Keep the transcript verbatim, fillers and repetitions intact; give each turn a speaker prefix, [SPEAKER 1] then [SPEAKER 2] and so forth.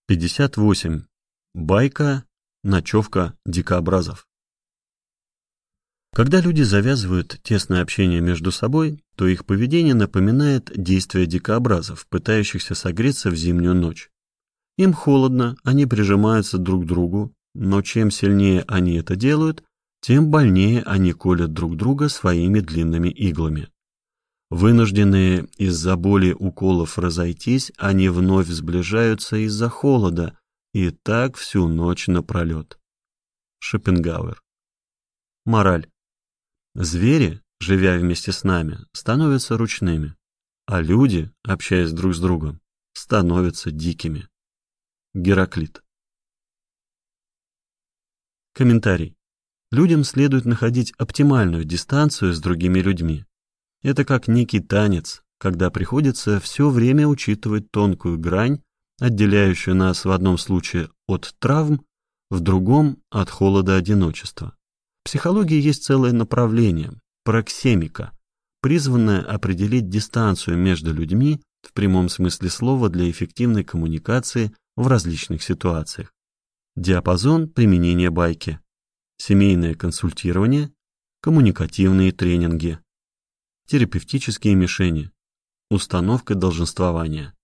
[SPEAKER 1] пятьдесят восемь. Байка, ночевка дикообразов. Когда люди завязывают тесное общение между собой, то их поведение напоминает действия дикообразов, пытающихся согреться в зимнюю ночь. Им холодно, они прижимаются друг к другу, но чем сильнее они это делают, тем больнее они колят друг друга своими длинными иглами. Вынужденные из-за боли уколов разойтись, они вновь сближаются из-за холода, и так всю ночь напролет. Шопенгауэр. Мораль. Звери, живя вместе с нами, становятся ручными, а люди, общаясь друг с другом, становятся дикими. Гераклит. Комментарий. Людям следует находить оптимальную дистанцию с другими людьми. Это как некий танец, когда приходится все время учитывать тонкую грань, отделяющую нас в одном случае от травм, в другом – от холода одиночества. В психологии есть целое направление – проксемика, призванное определить дистанцию между людьми в прямом смысле слова для эффективной коммуникации в различных ситуациях. Диапазон применения байки, семейное консультирование, коммуникативные тренинги, терапевтические мишени, установка долженствования.